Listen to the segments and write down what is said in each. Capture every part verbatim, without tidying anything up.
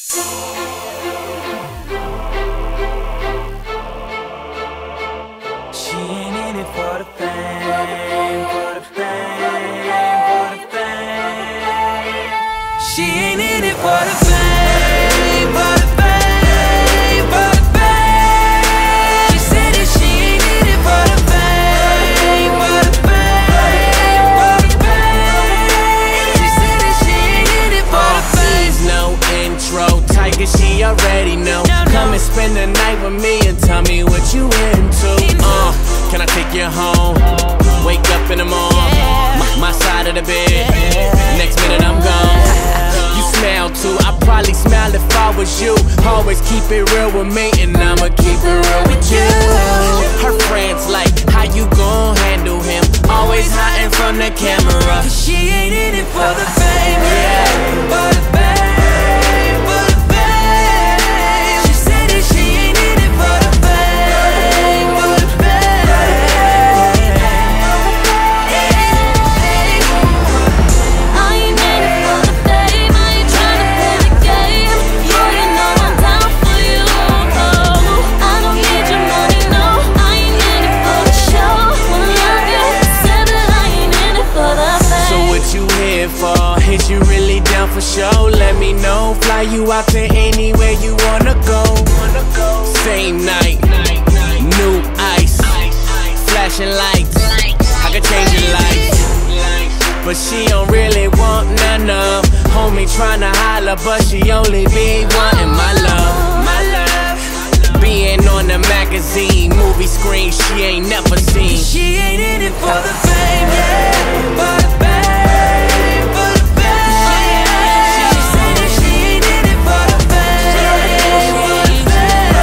She ain't in it for the fame, for the fame, for the fame. She ain't in it for the fame, for the fame, for the fame. She said that she ain't in it for the fame, for the fame, for the fame. She said that she ain't in it for the fame. No intro, Tiger, she already know. Come and spend the night with me and tell me what you into. Uh, can I take you home? Wake up in the morning, my, my side of the bed. Next minute I'm gone. You smell too, I probably smile if I was you. Always keep it real with me, and I'ma keep it real with you. Her friends like, how you gon' handle him? Always hiding from the camera. She ain't in it for the fame, yeah, for the fame, for the fame. She said that she ain't in it for the fame, for the fame. I ain't in it for the fame, I ain't tryna play the game. You already know I'm down for you. Oh, I don't need your money, no. I ain't in it for the show. Wanna love you, said that I ain't in it for the fame. So what you here for? Is you really down for show? Let me know. Fly you out to anywhere you wanna go. Same night, new ice, flashing lights. I could change your life, but she don't really want none of. Homie tryna holler, but she only be wanting my love. My love, being on the magazine, movie screen she ain't never seen. She ain't in it for the fame, yeah, for the fame, for the fame. She said that she ain't in it for the fame, for the fame.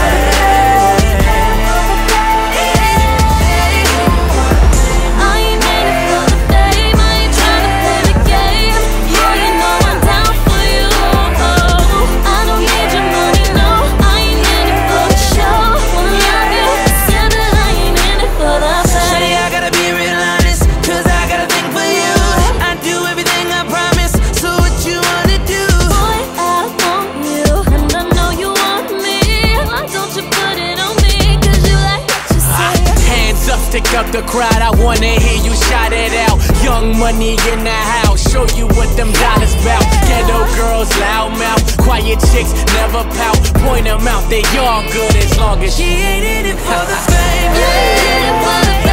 I ain't in it for the fame, I ain't tryna play the game. You already know I'm down for you. Oh, I don't need your money, no. I ain't in it for the show. Wanna love you, said that I ain't in it for the Shawty, fame. I gotta be real honest, cause I got a thing for you. I do everything I promise, so what you wanna do? Boy, I want you, and I know you want me. Why don't you put it on me, cause you like what you Ah, say. hands up, stick up the crowd. I wanna hear you shout it out. Young money in the house, show you what them dollars bout. Ghetto girls, loud mouth, quiet chicks, never pout. Point them out, they all good as long as She ain't in it for the fame, yeah, for the fame.